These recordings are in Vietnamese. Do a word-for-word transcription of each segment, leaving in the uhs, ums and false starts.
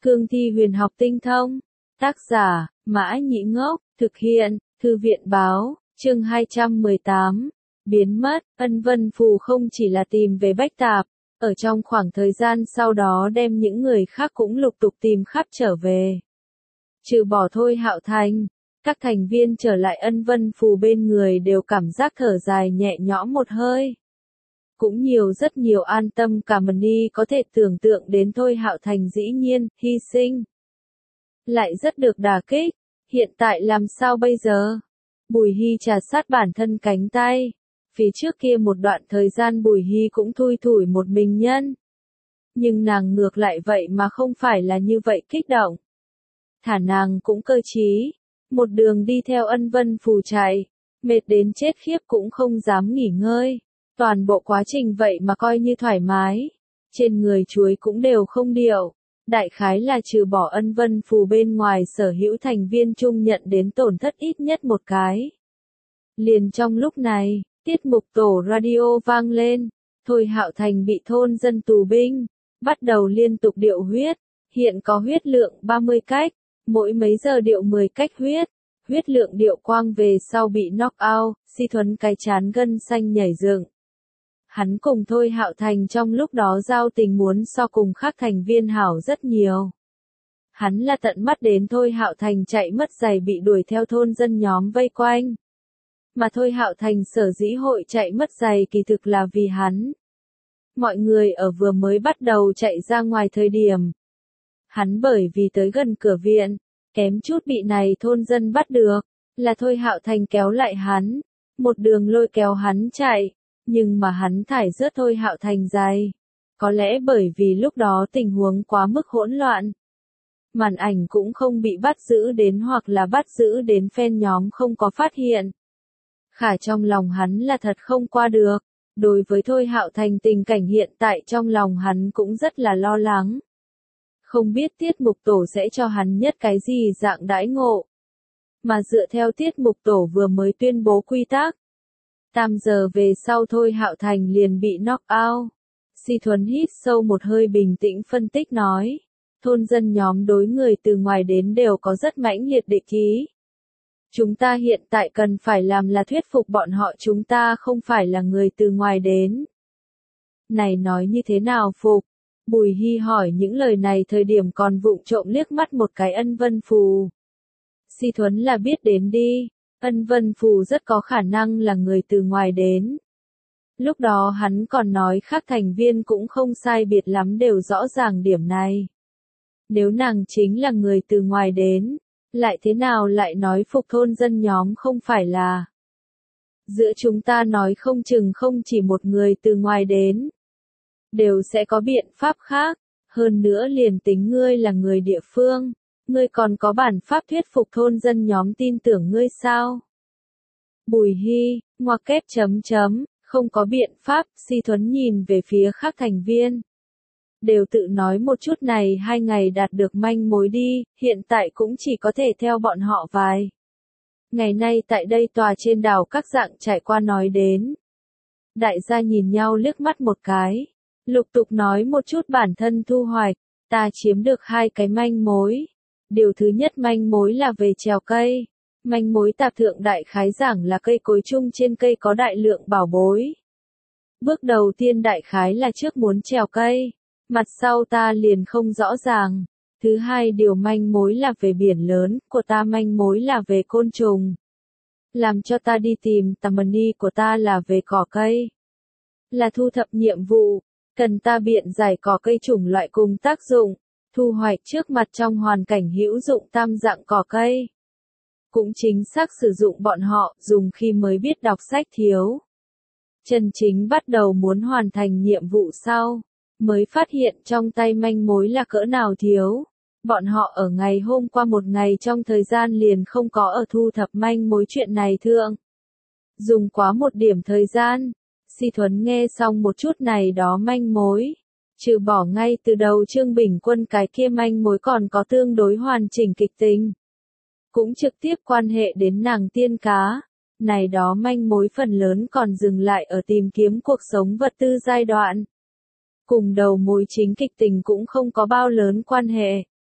Cương thi huyền học tinh thông. Tác giả, Mã Nhĩ Ngốc, thực hiện, Thư viện báo, chương hai trăm mười tám. Biến mất, Ân Vân Phù không chỉ là tìm về Bách Tạp, ở trong khoảng thời gian sau đó đem những người khác cũng lục tục tìm khắp trở về. Trừ bỏ Thôi Hạo Thành, các thành viên trở lại Ân Vân Phù bên người đều cảm giác thở dài nhẹ nhõm một hơi. Cũng nhiều rất nhiều an tâm cả Mani có thể tưởng tượng đến Thôi Hạo Thành dĩ nhiên, hy sinh. Lại rất được đả kích, hiện tại làm sao bây giờ? Bùi Hy trà sát bản thân cánh tay. Phía trước kia một đoạn thời gian Bùi Hy cũng thui thủi một mình nhân. Nhưng nàng ngược lại vậy mà không phải là như vậy kích động. Thả nàng cũng cơ trí, một đường đi theo Ân Vân Phù chạy, mệt đến chết khiếp cũng không dám nghỉ ngơi. Toàn bộ quá trình vậy mà coi như thoải mái, trên người chuối cũng đều không điệu. Đại khái là trừ bỏ Ân Vân Phù bên ngoài sở hữu thành viên chung nhận đến tổn thất ít nhất một cái. Liền trong lúc này, tiết mục tổ radio vang lên, Thôi Hạo Thành bị thôn dân tù binh, bắt đầu liên tục điệu huyết, hiện có huyết lượng ba mươi cách, mỗi mấy giờ điệu mười cách huyết, huyết lượng điệu quang về sau bị knock out, Si Thuấn cái chán gân xanh nhảy dựng. Hắn cùng Thôi Hạo Thành trong lúc đó giao tình muốn so cùng khác thành viên hảo rất nhiều. Hắn là tận mắt đến Thôi Hạo Thành chạy mất giày bị đuổi theo thôn dân nhóm vây quanh. Mà Thôi Hạo Thành sở dĩ hội chạy mất giày kỳ thực là vì hắn. Mọi người ở vừa mới bắt đầu chạy ra ngoài thời điểm. Hắn bởi vì tới gần cửa viện, kém chút bị này thôn dân bắt được, là Thôi Hạo Thành kéo lại hắn, một đường lôi kéo hắn chạy. Nhưng mà hắn thải rớt Thôi Hạo Thành giày. Có lẽ bởi vì lúc đó tình huống quá mức hỗn loạn. Màn ảnh cũng không bị bắt giữ đến hoặc là bắt giữ đến fan nhóm không có phát hiện. Khả trong lòng hắn là thật không qua được. Đối với Thôi Hạo Thành tình cảnh hiện tại trong lòng hắn cũng rất là lo lắng. Không biết tiết mục tổ sẽ cho hắn nhất cái gì dạng đãi ngộ. Mà dựa theo tiết mục tổ vừa mới tuyên bố quy tắc. Tam giờ về sau Thôi Hạo Thành liền bị knock out. Si Thuấn hít sâu một hơi bình tĩnh phân tích nói. Thôn dân nhóm đối người từ ngoài đến đều có rất mãnh liệt địch ý. Chúng ta hiện tại cần phải làm là thuyết phục bọn họ chúng ta không phải là người từ ngoài đến. Này nói như thế nào phục? Bùi Hy hỏi những lời này thời điểm còn vụng trộm liếc mắt một cái Ân Vân Phù. Si Thuấn là biết đến đi. Ân Vân Phù rất có khả năng là người từ ngoài đến. Lúc đó hắn còn nói khác thành viên cũng không sai biệt lắm đều rõ ràng điểm này. Nếu nàng chính là người từ ngoài đến, lại thế nào lại nói phục thôn dân nhóm không phải là. Giữa chúng ta nói không chừng không chỉ một người từ ngoài đến. Đều sẽ có biện pháp khác, hơn nữa liền tính ngươi là người địa phương. Ngươi còn có bản pháp thuyết phục thôn dân nhóm tin tưởng ngươi sao? Bùi Hy, ngoặc kép chấm chấm, không có biện pháp, Si Thuấn nhìn về phía khác thành viên. Đều tự nói một chút này hai ngày đạt được manh mối đi, hiện tại cũng chỉ có thể theo bọn họ vài. Ngày nay tại đây tòa trên đảo các dạng trải qua nói đến. Đại gia nhìn nhau liếc mắt một cái, lục tục nói một chút bản thân thu hoạch, ta chiếm được hai cái manh mối. Điều thứ nhất manh mối là về trèo cây. Manh mối tạp thượng đại khái giảng là cây cối chung trên cây có đại lượng bảo bối. Bước đầu tiên đại khái là trước muốn trèo cây. Mặt sau ta liền không rõ ràng. Thứ hai điều manh mối là về biển lớn, của ta manh mối là về côn trùng. Làm cho ta đi tìm Tammany của ta là về cỏ cây. Là thu thập nhiệm vụ, cần ta biện giải cỏ cây chủng loại cùng tác dụng. Thu hoạch trước mặt trong hoàn cảnh hữu dụng tam dạng cỏ cây. Cũng chính xác sử dụng bọn họ, dùng khi mới biết đọc sách thiếu. Chân chính bắt đầu muốn hoàn thành nhiệm vụ sau, mới phát hiện trong tay manh mối là cỡ nào thiếu. Bọn họ ở ngày hôm qua một ngày trong thời gian liền không có ở thu thập manh mối chuyện này thượng. Dùng quá một điểm thời gian, Si Thuấn nghe xong một chút này đó manh mối. Trừ bỏ ngay từ đầu Trương Bình Quân cái kia manh mối còn có tương đối hoàn chỉnh kịch tính. Cũng trực tiếp quan hệ đến nàng tiên cá. Này đó manh mối phần lớn còn dừng lại ở tìm kiếm cuộc sống vật tư giai đoạn. Cùng đầu mối chính kịch tình cũng không có bao lớn quan hệ.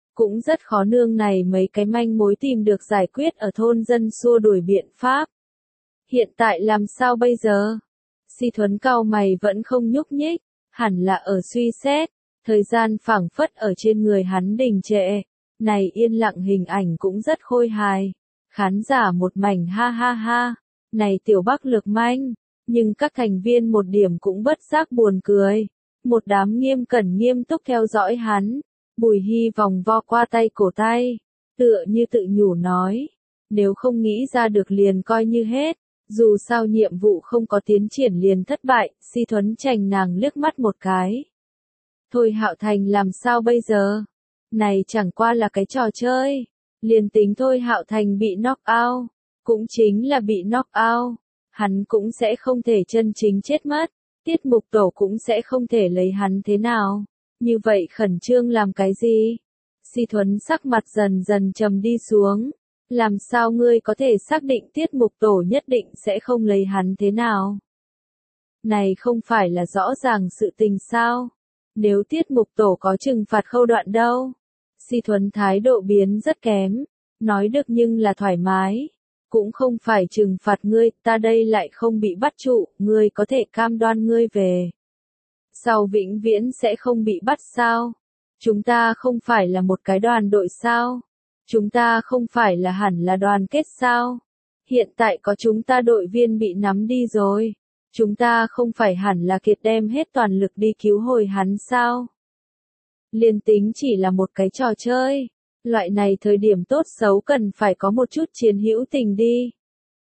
cũng rất khó nương này mấy cái manh mối tìm được giải quyết ở thôn dân xua đuổi biện pháp. Hiện tại làm sao bây giờ? Si Thuấn cau mày vẫn không nhúc nhích, hẳn là ở suy xét, thời gian phảng phất ở trên người hắn đình trệ. Này yên lặng hình ảnh cũng rất khôi hài. Khán giả một mảnh ha ha ha, này tiểu Bắc Lực manh, nhưng các thành viên một điểm cũng bất giác buồn cười. Một đám nghiêm cẩn nghiêm túc theo dõi hắn, Bùi Hy vòng vo qua tay cổ tay, tựa như tự nhủ nói, nếu không nghĩ ra được liền coi như hết, dù sao nhiệm vụ không có tiến triển liền thất bại. Si Thuấn chành nàng liếc mắt một cái. Thôi Hạo Thành làm sao bây giờ? Này chẳng qua là cái trò chơi. Liền tính Thôi Hạo Thành bị knock out, cũng chính là bị knock out, hắn cũng sẽ không thể chân chính chết mất, tiết mục tổ cũng sẽ không thể lấy hắn thế nào. Như vậy khẩn trương làm cái gì? Si Thuấn sắc mặt dần dần trầm đi xuống. Làm sao ngươi có thể xác định tiết mục tổ nhất định sẽ không lấy hắn thế nào? Này không phải là rõ ràng sự tình sao? Nếu tiết mục tổ có trừng phạt khâu đoạn đâu? Si Thuấn thái độ biến rất kém, nói được nhưng là thoải mái. Cũng không phải trừng phạt ngươi, ta đây lại không bị bắt trụ, ngươi có thể cam đoan ngươi về sau vĩnh viễn sẽ không bị bắt sao? Chúng ta không phải là một cái đoàn đội sao? Chúng ta không phải là hẳn là đoàn kết sao? Hiện tại có chúng ta đội viên bị nắm đi rồi. Chúng ta không phải hẳn là kiệt đem hết toàn lực đi cứu hồi hắn sao? Liên tính chỉ là một cái trò chơi. Loại này thời điểm tốt xấu cần phải có một chút chiến hữu tình đi.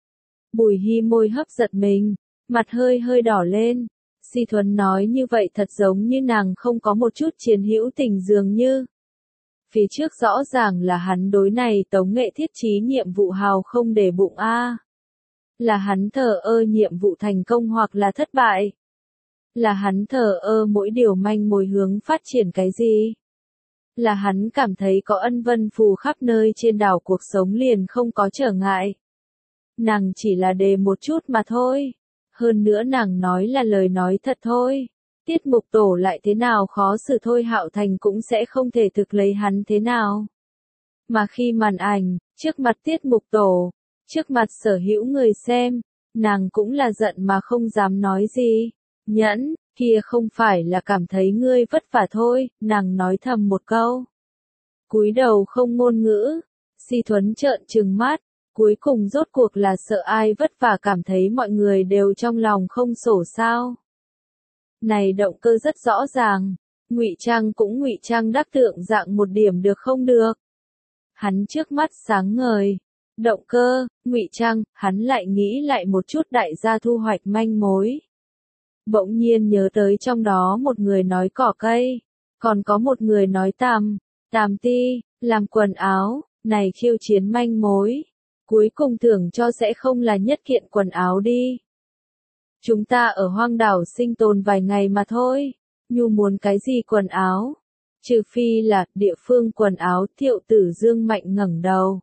Bùi Hy môi hấp giật mình, mặt hơi hơi đỏ lên. Si Thuấn nói như vậy thật giống như nàng không có một chút chiến hữu tình dường như. Phía trước rõ ràng là hắn đối này Tống Nghệ thiết trí nhiệm vụ hào không để bụng a. Là hắn thờ ơ nhiệm vụ thành công hoặc là thất bại. Là hắn thờ ơ mỗi điều manh mối hướng phát triển cái gì. Là hắn cảm thấy có ân vân phù khắp nơi trên đảo cuộc sống liền không có trở ngại. Nàng chỉ là đề một chút mà thôi. Hơn nữa nàng nói là lời nói thật thôi. Tiết mục tổ lại thế nào khó xử Thôi Hạo Thành cũng sẽ không thể thực lấy hắn thế nào. Mà khi màn ảnh, trước mặt tiết mục tổ, trước mặt sở hữu người xem, nàng cũng là giận mà không dám nói gì. Nhẫn, kia không phải là cảm thấy ngươi vất vả thôi, nàng nói thầm một câu. Cúi đầu không ngôn ngữ, Si Thuấn trợn trừng mắt, cuối cùng rốt cuộc là sợ ai vất vả cảm thấy mọi người đều trong lòng không sổ sao. Này động cơ rất rõ ràng, ngụy trang cũng ngụy trang đắc tượng dạng một điểm được không được. Hắn trước mắt sáng ngời, động cơ, ngụy trang, hắn lại nghĩ lại một chút đại gia thu hoạch manh mối. Bỗng nhiên nhớ tới trong đó một người nói cỏ cây, còn có một người nói tằm, tằm ti, làm quần áo, này khiêu chiến manh mối. Cuối cùng thưởng cho sẽ không là nhất kiện quần áo đi. Chúng ta ở hoang đảo sinh tồn vài ngày mà thôi, nhu muốn cái gì quần áo? Trừ phi là địa phương quần áo. Thiệu Tử Dương mạnh ngẩng đầu.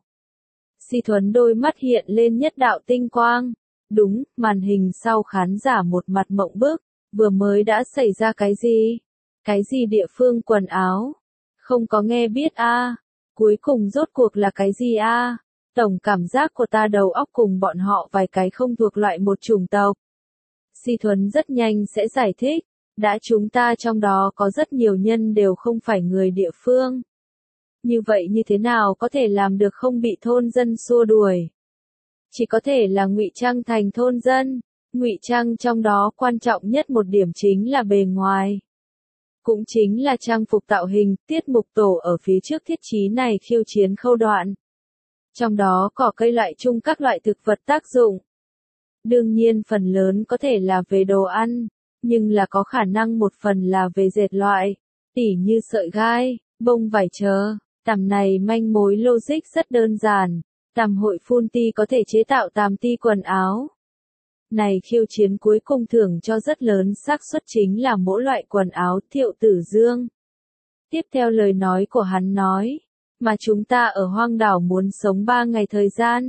Si Thuấn đôi mắt hiện lên nhất đạo tinh quang. Đúng, màn hình sau khán giả một mặt mộng bức, vừa mới đã xảy ra cái gì? Cái gì địa phương quần áo? Không có nghe biết a. À. Cuối cùng rốt cuộc là cái gì a? À? Tổng cảm giác của ta đầu óc cùng bọn họ vài cái không thuộc loại một chủng tộc. Si Thuấn rất nhanh sẽ giải thích, đã chúng ta trong đó có rất nhiều nhân đều không phải người địa phương. Như vậy như thế nào có thể làm được không bị thôn dân xua đuổi? Chỉ có thể là ngụy trang thành thôn dân. Ngụy trang trong đó quan trọng nhất một điểm chính là bề ngoài. Cũng chính là trang phục tạo hình. Tiết mục tổ ở phía trước thiết trí này khiêu chiến khâu đoạn. Trong đó cỏ cây loại chung các loại thực vật tác dụng. Đương nhiên phần lớn có thể là về đồ ăn, nhưng là có khả năng một phần là về dệt loại, tỉ như sợi gai, bông vải chờ. Tằm này manh mối logic rất đơn giản, tằm hội phun ti có thể chế tạo tằm ti quần áo. Này khiêu chiến cuối cùng thưởng cho rất lớn xác suất chính là mỗi loại quần áo. Thiệu Tử Dương. Tiếp theo lời nói của hắn nói, mà chúng ta ở hoang đảo muốn sống ba ngày thời gian.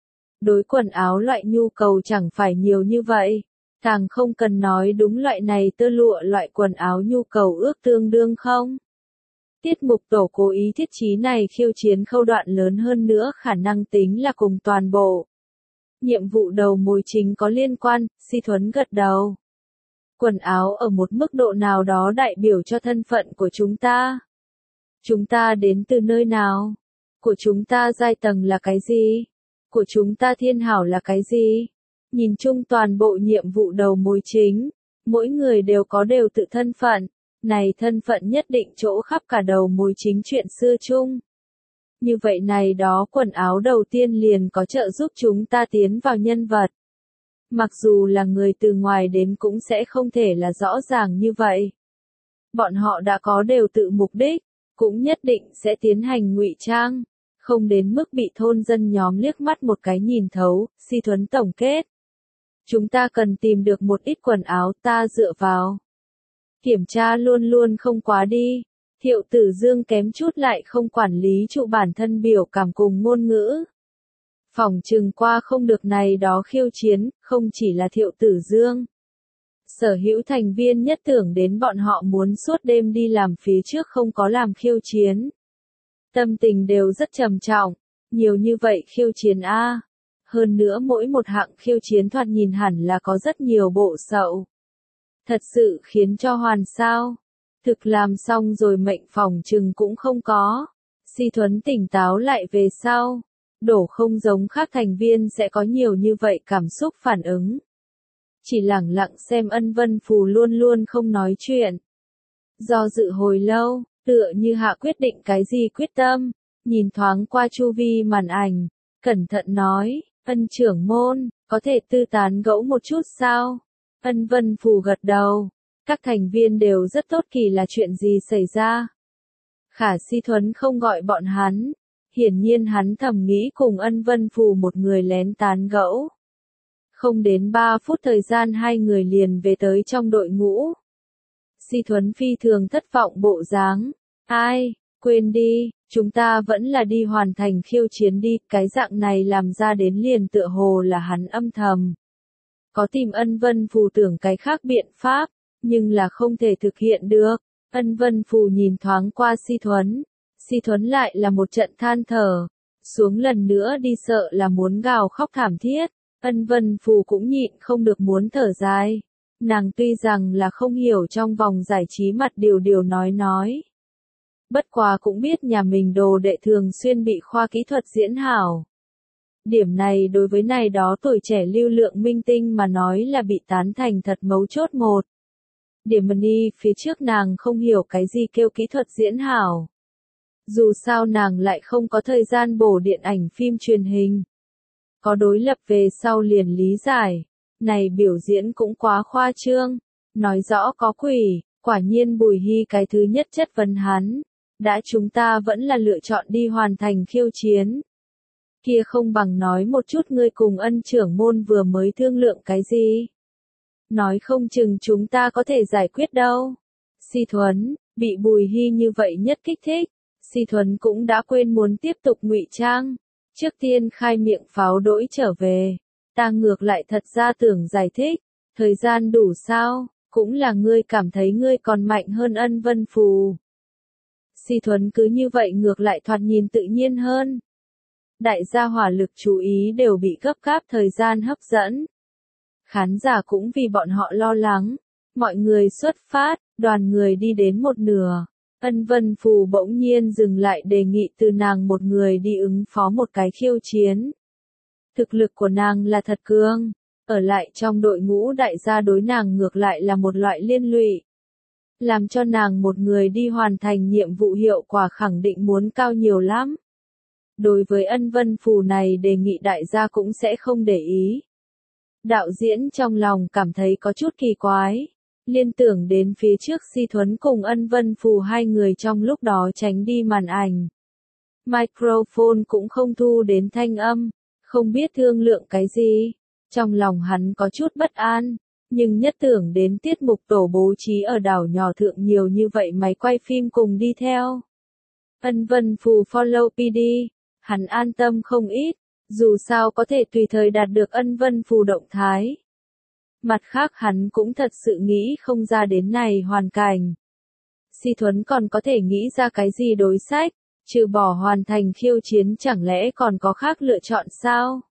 Đối quần áo loại nhu cầu chẳng phải nhiều như vậy, càng không cần nói đúng loại này tơ lụa loại quần áo nhu cầu ước tương đương không. Tiết mục tổ cố ý thiết trí này khiêu chiến khâu đoạn lớn hơn nữa khả năng tính là cùng toàn bộ. Nhiệm vụ đầu mối chính có liên quan, Si Thuấn gật đầu. Quần áo ở một mức độ nào đó đại biểu cho thân phận của chúng ta. Chúng ta đến từ nơi nào? Của chúng ta giai tầng là cái gì? Của chúng ta thiên hảo là cái gì? Nhìn chung toàn bộ nhiệm vụ đầu mối chính, mỗi người đều có đều tự thân phận. Này thân phận nhất định chỗ khắp cả đầu mối chính chuyện xưa chung. Như vậy này đó quần áo đầu tiên liền có trợ giúp chúng ta tiến vào nhân vật. Mặc dù là người từ ngoài đến cũng sẽ không thể là rõ ràng như vậy. Bọn họ đã có đều tự mục đích, cũng nhất định sẽ tiến hành ngụy trang, không đến mức bị thôn dân nhóm liếc mắt một cái nhìn thấu. Si Thuấn tổng kết. Chúng ta cần tìm được một ít quần áo ta dựa vào. Kiểm tra luôn luôn không quá đi. Thiệu Tử Dương kém chút lại không quản lý trụ bản thân biểu cảm cùng ngôn ngữ. Phỏng chừng qua không được này đó khiêu chiến, không chỉ là Thiệu Tử Dương. Sở hữu thành viên nhất tưởng đến bọn họ muốn suốt đêm đi làm phía trước không có làm khiêu chiến. Tâm tình đều rất trầm trọng, nhiều như vậy khiêu chiến a. Hơn nữa mỗi một hạng khiêu chiến thoạt nhìn hẳn là có rất nhiều bộ sậu. Thật sự khiến cho hoàn sao. Thực làm xong rồi mệnh phòng chừng cũng không có. Si Thuấn tỉnh táo lại về sau. Đổ không giống khác thành viên sẽ có nhiều như vậy cảm xúc phản ứng. Chỉ lẳng lặng xem Ân Vân Phù luôn luôn không nói chuyện. Do dự hồi lâu, tựa như hạ quyết định cái gì quyết tâm, nhìn thoáng qua chu vi màn ảnh, cẩn thận nói, Ân trưởng môn, có thể tư tán gẫu một chút sao? Ân Vân Phù gật đầu, các thành viên đều rất tốt kỳ là chuyện gì xảy ra. Khả Si Thuấn không gọi bọn hắn, hiển nhiên hắn thầm nghĩ cùng Ân Vân Phù một người lén tán gẫu. Không đến ba phút thời gian hai người liền về tới trong đội ngũ. Si Thuấn phi thường thất vọng bộ dáng. Ai, quên đi, chúng ta vẫn là đi hoàn thành khiêu chiến đi, cái dạng này làm ra đến liền tựa hồ là hắn âm thầm. Có tìm Ân Vân Phù tưởng cái khác biện pháp, nhưng là không thể thực hiện được. Ân Vân Phù nhìn thoáng qua Si Thuấn. Si Thuấn lại là một trận than thở. Xuống lần nữa đi sợ là muốn gào khóc thảm thiết. Ân Vân Phù cũng nhịn không được muốn thở dài. Nàng tuy rằng là không hiểu trong vòng giải trí mặt điều điều nói nói. Bất quá cũng biết nhà mình đồ đệ thường xuyên bị khoa kỹ thuật diễn hảo. Điểm này đối với này đó tuổi trẻ lưu lượng minh tinh mà nói là bị tán thành thật mấu chốt một. Điểm Money phía trước nàng không hiểu cái gì kêu kỹ thuật diễn hảo. Dù sao nàng lại không có thời gian bổ điện ảnh phim truyền hình. Có đối lập về sau liền lý giải. Này biểu diễn cũng quá khoa trương. Nói rõ có quỷ, quả nhiên Bùi Hy cái thứ nhất chất vấn hắn. Đã chúng ta vẫn là lựa chọn đi hoàn thành khiêu chiến. Kia không bằng nói một chút ngươi cùng Ân trưởng môn vừa mới thương lượng cái gì. Nói không chừng chúng ta có thể giải quyết đâu. Si Thuấn, bị Bùi Hy như vậy nhất kích thích. Si Thuấn cũng đã quên muốn tiếp tục ngụy trang. Trước tiên khai miệng pháo đỗi trở về. Ta ngược lại thật ra tưởng giải thích. Thời gian đủ sao, cũng là ngươi cảm thấy ngươi còn mạnh hơn Ân Vân Phù. Si Thuấn cứ như vậy ngược lại thoạt nhìn tự nhiên hơn. Đại gia hỏa lực chú ý đều bị gấp gáp thời gian hấp dẫn. Khán giả cũng vì bọn họ lo lắng. Mọi người xuất phát, đoàn người đi đến một nửa. Ân Vân Phù bỗng nhiên dừng lại đề nghị từ nàng một người đi ứng phó một cái khiêu chiến. Thực lực của nàng là thật cương. Ở lại trong đội ngũ đại gia đối nàng ngược lại là một loại liên lụy. Làm cho nàng một người đi hoàn thành nhiệm vụ hiệu quả khẳng định muốn cao nhiều lắm. Đối với Ân Vân Phù này đề nghị đại gia cũng sẽ không để ý. Đạo diễn trong lòng cảm thấy có chút kỳ quái. Liên tưởng đến phía trước Si Thuấn cùng Ân Vân Phù hai người trong lúc đó tránh đi màn ảnh. Microphone cũng không thu đến thanh âm. Không biết thương lượng cái gì. Trong lòng hắn có chút bất an. Nhưng nhất tưởng đến tiết mục tổ bố trí ở đảo nhỏ thượng nhiều như vậy máy quay phim cùng đi theo. Ân Vân Phù follow pê đê. Hắn an tâm không ít. Dù sao có thể tùy thời đạt được Ân Vân Phù động thái. Mặt khác hắn cũng thật sự nghĩ không ra đến này hoàn cảnh. Si Thuấn còn có thể nghĩ ra cái gì đối sách, trừ bỏ hoàn thành khiêu chiến chẳng lẽ còn có khác lựa chọn sao?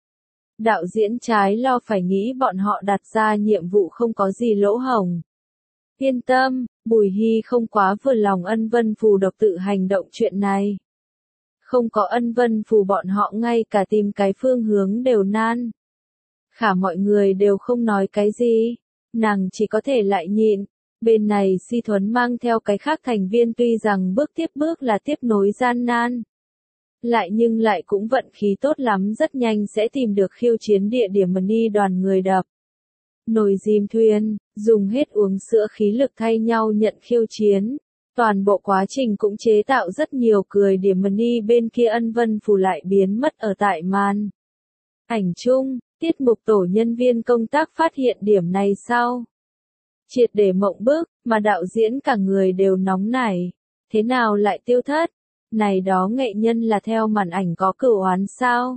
Đạo diễn trái lo phải nghĩ bọn họ đặt ra nhiệm vụ không có gì lỗ hổng. Yên tâm, Bùi Hy không quá vừa lòng Ân Vân Phù độc tự hành động chuyện này. Không có Ân Vân Phù bọn họ ngay cả tìm cái phương hướng đều nan. Khả mọi người đều không nói cái gì, nàng chỉ có thể lại nhịn. Bên này Si Thuấn mang theo cái khác thành viên tuy rằng bước tiếp bước là tiếp nối gian nan. Lại nhưng lại cũng vận khí tốt lắm rất nhanh sẽ tìm được khiêu chiến địa điểm Mani đoàn người đập. Nồi dìm thuyền, dùng hết uống sữa khí lực thay nhau nhận khiêu chiến. Toàn bộ quá trình cũng chế tạo rất nhiều cười điểm Mani bên kia Ân Vân Phù lại biến mất ở tại màn ảnh chung, tiết mục tổ nhân viên công tác phát hiện điểm này sau. Triệt để mộng bức, mà đạo diễn cả người đều nóng nảy. Thế nào lại tiêu thất? Này đó nghệ nhân là theo màn ảnh có cửu oán sao?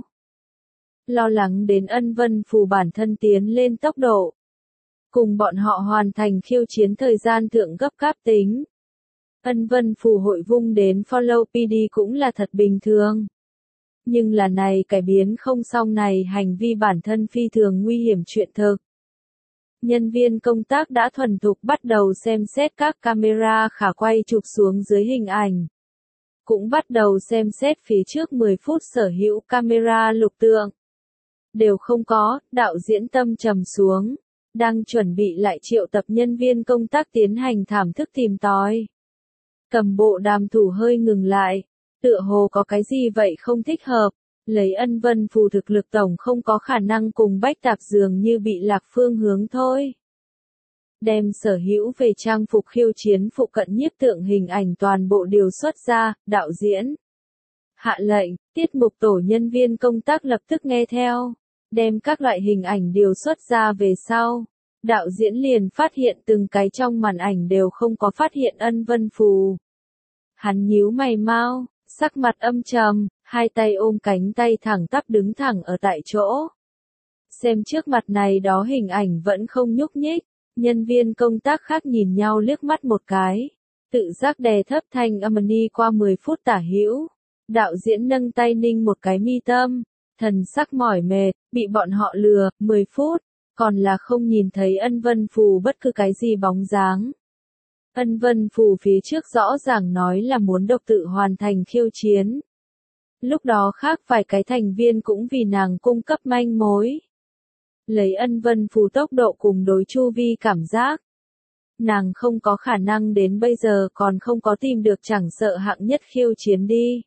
Lo lắng đến Ân Vân Phù bản thân tiến lên tốc độ. Cùng bọn họ hoàn thành khiêu chiến thời gian thượng gấp gáp tính. Ân Vân Phù hội vung đến follow pê đê cũng là thật bình thường. Nhưng là này cải biến không xong này hành vi bản thân phi thường nguy hiểm chuyện thực. Nhân viên công tác đã thuần thục bắt đầu xem xét các camera khả quay chụp xuống dưới hình ảnh. Cũng bắt đầu xem xét phía trước mười phút sở hữu camera lục tượng. Đều không có, đạo diễn tâm trầm xuống. Đang chuẩn bị lại triệu tập nhân viên công tác tiến hành thảm thức tìm tòi. Cầm bộ đàm thủ hơi ngừng lại. Tựa hồ có cái gì vậy không thích hợp. Lấy Ân Vân Phù thực lực tổng không có khả năng cùng Bách Tạp dường như bị lạc phương hướng thôi. Đem sở hữu về trang phục khiêu chiến phụ cận nhiếp tượng hình ảnh toàn bộ điều xuất ra, đạo diễn. Hạ lệnh, tiết mục tổ nhân viên công tác lập tức nghe theo. Đem các loại hình ảnh điều xuất ra về sau. Đạo diễn liền phát hiện từng cái trong màn ảnh đều không có phát hiện Ân Vân Phù. Hắn nhíu mày mau, sắc mặt âm trầm, hai tay ôm cánh tay thẳng tắp đứng thẳng ở tại chỗ. Xem trước mặt này đó hình ảnh vẫn không nhúc nhích, nhân viên công tác khác nhìn nhau liếc mắt một cái. Tự giác đè thấp thanh âm đi qua mười phút tả hữu. Đạo diễn nâng tay ninh một cái mi tâm, thần sắc mỏi mệt, bị bọn họ lừa, mười phút, còn là không nhìn thấy Ân Vân Phù bất cứ cái gì bóng dáng. Ân Vân Phù phía trước rõ ràng nói là muốn độc tự hoàn thành khiêu chiến. Lúc đó khác vài cái thành viên cũng vì nàng cung cấp manh mối. Lấy Ân Vân Phù tốc độ cùng đối chu vi cảm giác. Nàng không có khả năng đến bây giờ còn không có tìm được chẳng sợ hạng nhất khiêu chiến đi.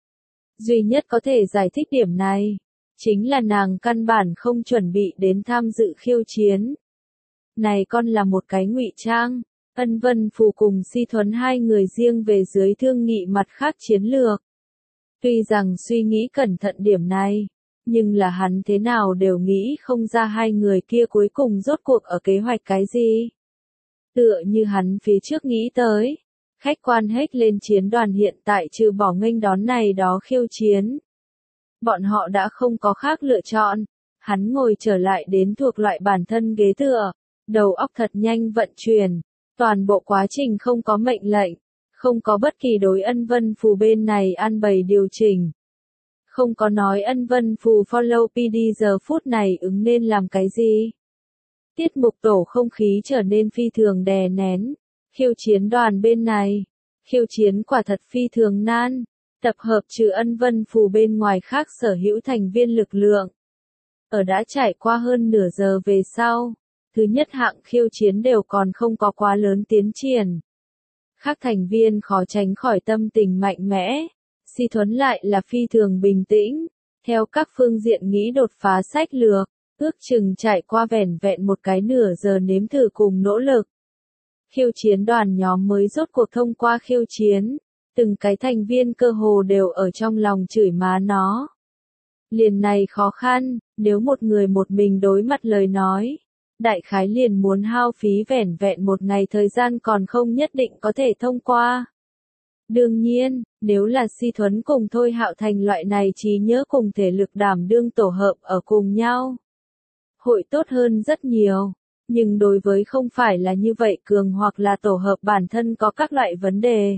Duy nhất có thể giải thích điểm này, chính là nàng căn bản không chuẩn bị đến tham dự khiêu chiến. Này con là một cái ngụy trang. Ân Vân Phù cùng Si Thuấn hai người riêng về dưới thương nghị mặt khác chiến lược. Tuy rằng suy nghĩ cẩn thận điểm này, nhưng là hắn thế nào đều nghĩ không ra hai người kia cuối cùng rốt cuộc ở kế hoạch cái gì. Tựa như hắn phía trước nghĩ tới, khách quan hết lên chiến đoàn hiện tại trừ bỏ nghênh đón này đó khiêu chiến. Bọn họ đã không có khác lựa chọn, hắn ngồi trở lại đến thuộc loại bản thân ghế tựa, đầu óc thật nhanh vận chuyển. Toàn bộ quá trình không có mệnh lệnh, không có bất kỳ đối Ân Vân Phù bên này an bày điều chỉnh. Không có nói Ân Vân Phù follow pê đê giờ phút này ứng nên làm cái gì. Tiết mục tổ không khí trở nên phi thường đè nén. Khiêu chiến đoàn bên này, khiêu chiến quả thật phi thường nan. Tập hợp trừ Ân Vân Phù bên ngoài khác sở hữu thành viên lực lượng. Ở đã trải qua hơn nửa giờ về sau. Thứ nhất hạng khiêu chiến đều còn không có quá lớn tiến triển. Các thành viên khó tránh khỏi tâm tình mạnh mẽ. Si Thuấn lại là phi thường bình tĩnh. Theo các phương diện nghĩ đột phá sách lược, ước chừng trải qua vẻn vẹn một cái nửa giờ nếm thử cùng nỗ lực. Khiêu chiến đoàn nhóm mới rốt cuộc thông qua khiêu chiến. Từng cái thành viên cơ hồ đều ở trong lòng chửi má nó. Liền này khó khăn, nếu một người một mình đối mặt lời nói. Đại khái liền muốn hao phí vẻn vẹn một ngày thời gian còn không nhất định có thể thông qua. Đương nhiên, nếu là Si Thuấn cùng Thôi Hạo Thành loại này trí nhớ cùng thể lực đảm đương tổ hợp ở cùng nhau. Hội tốt hơn rất nhiều. Nhưng đối với không phải là như vậy cường hoặc là tổ hợp bản thân có các loại vấn đề.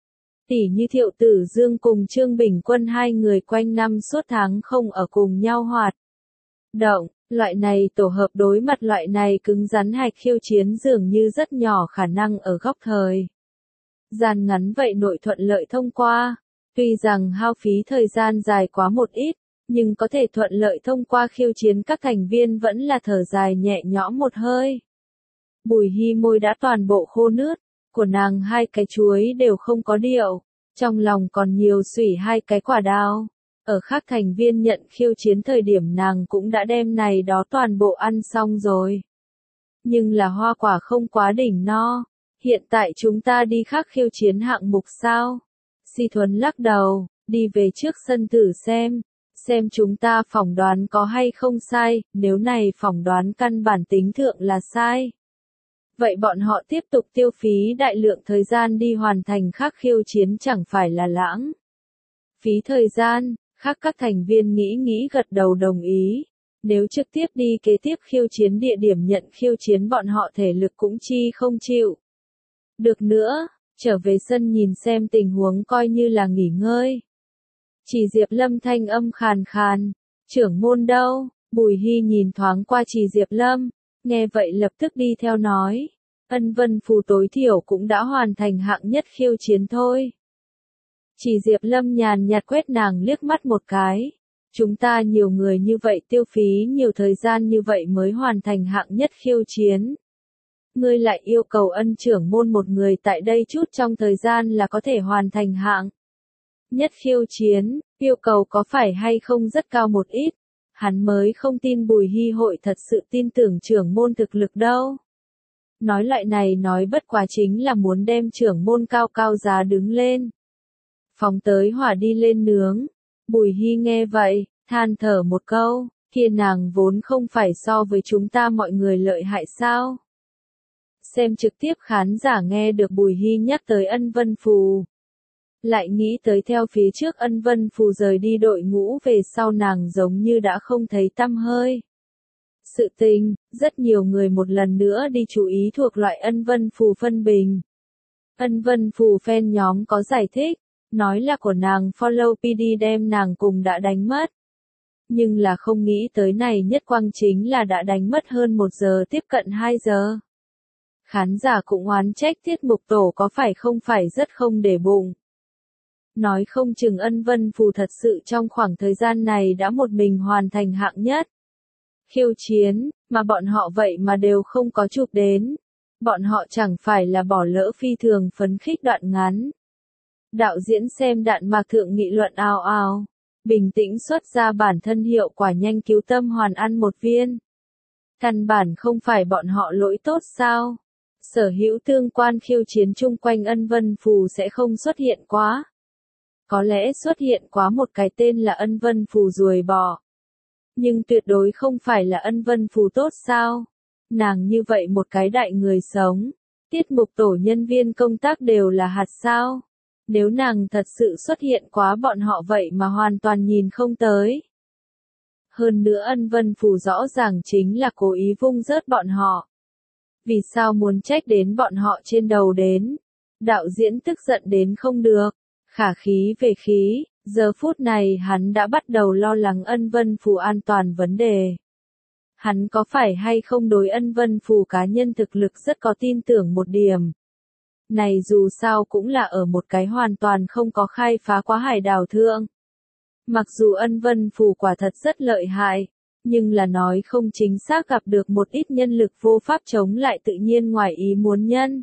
Tỉ như Thiệu Tử Dương cùng Trương Bình Quân hai người quanh năm suốt tháng không ở cùng nhau hoạt động, loại này tổ hợp đối mặt loại này cứng rắn hạch khiêu chiến dường như rất nhỏ khả năng ở góc thời gian ngắn vậy nội thuận lợi thông qua. Tuy rằng hao phí thời gian dài quá một ít, nhưng có thể thuận lợi thông qua khiêu chiến các thành viên vẫn là thở dài nhẹ nhõm một hơi. Bùi Hy môi đã toàn bộ khô nước, của nàng hai cái chuối đều không có điệu, trong lòng còn nhiều sủy hai cái quả đào. Ở khác thành viên nhận khiêu chiến thời điểm nàng cũng đã đem này đó toàn bộ ăn xong rồi. Nhưng là hoa quả không quá đỉnh no, hiện tại chúng ta đi khác khiêu chiến hạng mục sao? Si Thuấn lắc đầu, đi về trước sân thử xem, xem chúng ta phỏng đoán có hay không sai, nếu này phỏng đoán căn bản tính thượng là sai. Vậy bọn họ tiếp tục tiêu phí đại lượng thời gian đi hoàn thành khác khiêu chiến chẳng phải là lãng phí thời gian, khác các thành viên nghĩ nghĩ gật đầu đồng ý. Nếu trực tiếp đi kế tiếp khiêu chiến địa điểm nhận khiêu chiến bọn họ thể lực cũng chi không chịu được nữa, trở về sân nhìn xem tình huống coi như là nghỉ ngơi. Chỉ Diệp Lâm thanh âm khàn khàn, trưởng môn đâu? Bùi Hy nhìn thoáng qua Chỉ Diệp Lâm, nghe vậy lập tức đi theo nói, Ân Vân Phù tối thiểu cũng đã hoàn thành hạng nhất khiêu chiến thôi. Chỉ Diệp Lâm nhàn nhạt quét nàng liếc mắt một cái, chúng ta nhiều người như vậy tiêu phí nhiều thời gian như vậy mới hoàn thành hạng nhất khiêu chiến. Ngươi lại yêu cầu Ân trưởng môn một người tại đây chút trong thời gian là có thể hoàn thành hạng nhất khiêu chiến, yêu cầu có phải hay không rất cao một ít. Hắn mới không tin Bùi Hy hội thật sự tin tưởng trưởng môn thực lực đâu. Nói loại này nói bất quá chính là muốn đem trưởng môn cao cao giá đứng lên. Phóng tới hỏa đi lên nướng. Bùi Hy nghe vậy, than thở một câu, kia nàng vốn không phải so với chúng ta mọi người lợi hại sao. Xem trực tiếp khán giả nghe được Bùi Hy nhắc tới Ân Vân Phù. Lại nghĩ tới theo phía trước Ân Vân Phù rời đi đội ngũ về sau nàng giống như đã không thấy tăm hơi. Sự tình, rất nhiều người một lần nữa đi chú ý thuộc loại Ân Vân Phù phân bình. Ân Vân Phù fan nhóm có giải thích, nói là của nàng follow pê đê đem nàng cùng đã đánh mất. Nhưng là không nghĩ tới này nhất quang chính là đã đánh mất hơn một giờ tiếp cận hai giờ. Khán giả cũng oán trách tiết mục tổ có phải không phải rất không để bụng. Nói không chừng Ân Vân Phù thật sự trong khoảng thời gian này đã một mình hoàn thành hạng nhất khiêu chiến, mà bọn họ vậy mà đều không có chụp đến. Bọn họ chẳng phải là bỏ lỡ phi thường phấn khích đoạn ngắn. Đạo diễn xem đạn mạc thượng nghị luận ào ào, bình tĩnh xuất ra bản thân hiệu quả nhanh cứu tâm hoàn ăn một viên. Căn bản không phải bọn họ lỗi tốt sao? Sở hữu tương quan khiêu chiến chung quanh Ân Vân Phù sẽ không xuất hiện quá. Có lẽ xuất hiện quá một cái tên là Ân Vân Phù ruồi bò. Nhưng tuyệt đối không phải là Ân Vân Phù tốt sao? Nàng như vậy một cái đại người sống. Tiết mục tổ nhân viên công tác đều là hạt sao? Nếu nàng thật sự xuất hiện quá bọn họ vậy mà hoàn toàn nhìn không tới. Hơn nữa Ân Vân Phù rõ ràng chính là cố ý vung rớt bọn họ. Vì sao muốn trách đến bọn họ trên đầu đến? Đạo diễn tức giận đến không được. Khả khí về khí, giờ phút này hắn đã bắt đầu lo lắng Ân Vân Phù an toàn vấn đề. Hắn có phải hay không đối Ân Vân Phù cá nhân thực lực rất có tin tưởng một điểm. Này dù sao cũng là ở một cái hoàn toàn không có khai phá quá hải đảo thượng. Mặc dù Ân Vân Phù quả thật rất lợi hại, nhưng là nói không chính xác gặp được một ít nhân lực vô pháp chống lại tự nhiên ngoài ý muốn nhân.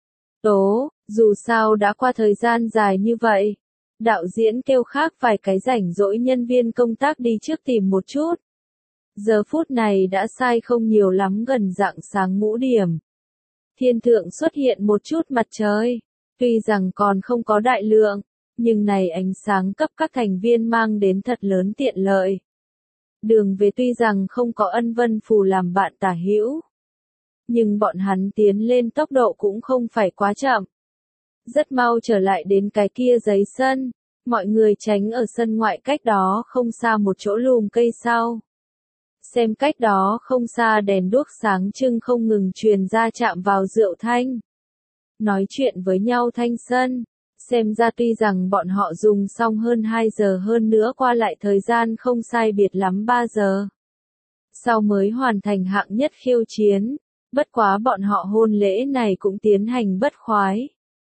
Tố, dù sao đã qua thời gian dài như vậy, đạo diễn kêu khác vài cái rảnh rỗi nhân viên công tác đi trước tìm một chút. Giờ phút này đã sai không nhiều lắm gần rạng sáng ngũ điểm. Thiên thượng xuất hiện một chút mặt trời, tuy rằng còn không có đại lượng, nhưng này ánh sáng cấp các thành viên mang đến thật lớn tiện lợi. Đường về tuy rằng không có Ân Vân Phù làm bạn tả hữu, nhưng bọn hắn tiến lên tốc độ cũng không phải quá chậm. Rất mau trở lại đến cái kia giấy sân, mọi người tránh ở sân ngoại cách đó không xa một chỗ lùm cây sau. xem cách đó không xa đèn đuốc sáng trưng không ngừng truyền ra chạm vào rượu thanh. Nói chuyện với nhau thanh sân. Xem ra tuy rằng bọn họ dùng xong hơn hai giờ hơn nữa qua lại thời gian không sai biệt lắm ba giờ. Sau mới hoàn thành hạng nhất khiêu chiến, bất quá bọn họ hôn lễ này cũng tiến hành bất khoái.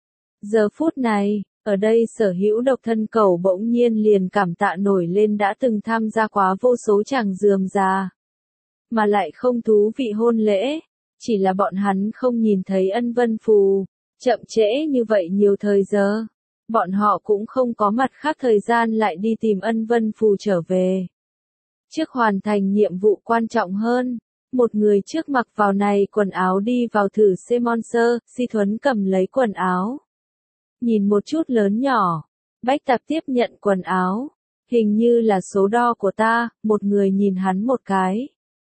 Giờ phút này, ở đây sở hữu độc thân cẩu bỗng nhiên liền cảm tạ nổi lên đã từng tham gia quá vô số chàng rườm rà. Mà lại không thú vị hôn lễ, chỉ là bọn hắn không nhìn thấy ân vân phù, chậm trễ như vậy nhiều thời giờ. Bọn họ cũng không có mặt khác thời gian lại đi tìm ân vân phù trở về. Trước hoàn thành nhiệm vụ quan trọng hơn, một người trước mặc vào này quần áo đi vào thử xe monster, Si Thuấn cầm lấy quần áo. Nhìn một chút lớn nhỏ, Bách Tạp tiếp nhận quần áo, hình như là số đo của ta, một người nhìn hắn một cái.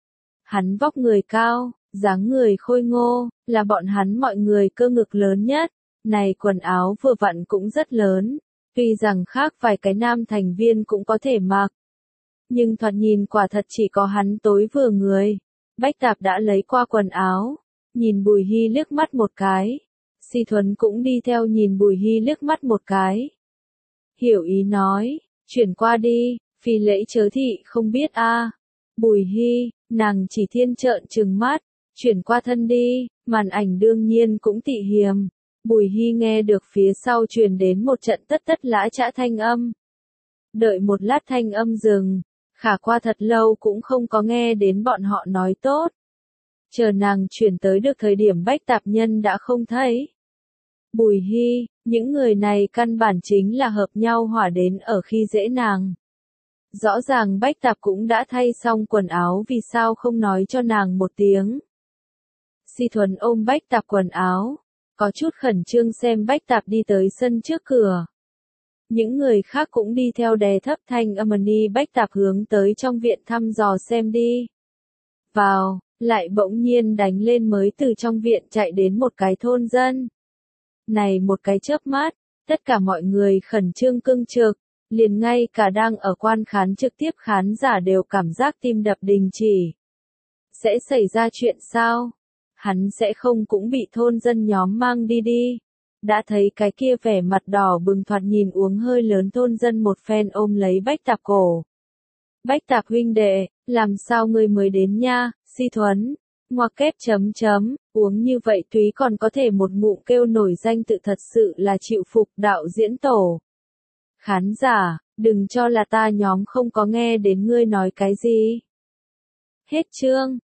Hắn vóc người cao, dáng người khôi ngô, là bọn hắn mọi người cơ ngực lớn nhất, này quần áo vừa vặn cũng rất lớn, tuy rằng khác vài cái nam thành viên cũng có thể mặc. Nhưng thoạt nhìn quả thật chỉ có hắn tối vừa người. Bách Tạp đã lấy qua quần áo, nhìn Bùi Hy liếc mắt một cái. Si Thuấn cũng đi theo nhìn Bùi Hy liếc mắt một cái. Hiểu ý nói, chuyển qua đi, phi lễ chớ thị không biết a. À. Bùi Hy, nàng chỉ thiên trợn trừng mắt, chuyển qua thân đi, màn ảnh đương nhiên cũng tị hiềm. Bùi Hy nghe được phía sau truyền đến một trận tất tất lã chã thanh âm. Đợi một lát thanh âm dừng, khả qua thật lâu cũng không có nghe đến bọn họ nói tốt. Chờ nàng chuyển tới được thời điểm Bách Tạp Nhân đã không thấy. Bùi Hy, những người này căn bản chính là hợp nhau hỏa đến ở khi dễ nàng. Rõ ràng Bách Tạp cũng đã thay xong quần áo vì sao không nói cho nàng một tiếng. Si Thuấn ôm Bách Tạp quần áo, có chút khẩn trương xem Bách Tạp đi tới sân trước cửa. Những người khác cũng đi theo đè thấp thanh âm ni Bách Tạp hướng tới trong viện thăm dò xem đi. Vào, lại bỗng nhiên đánh lên mới từ trong viện chạy đến một cái thôn dân. Này một cái chớp mắt, tất cả mọi người khẩn trương cưng trực, liền ngay cả đang ở quan khán trực tiếp khán giả đều cảm giác tim đập đình chỉ. Sẽ xảy ra chuyện sao? Hắn sẽ không cũng bị thôn dân nhóm mang đi đi. Đã thấy cái kia vẻ mặt đỏ bừng thoạt nhìn uống hơi lớn thôn dân một phen ôm lấy Bách Tạp cổ. Bách Tạp huynh đệ, làm sao ngươi mới đến nha, Si Thuấn, ngoặc kép chấm chấm, uống như vậy túy còn có thể một ngụm kêu nổi danh tự thật sự là chịu phục đạo diễn tổ. Khán giả, đừng cho là ta nhóm không có nghe đến ngươi nói cái gì. Hết chương.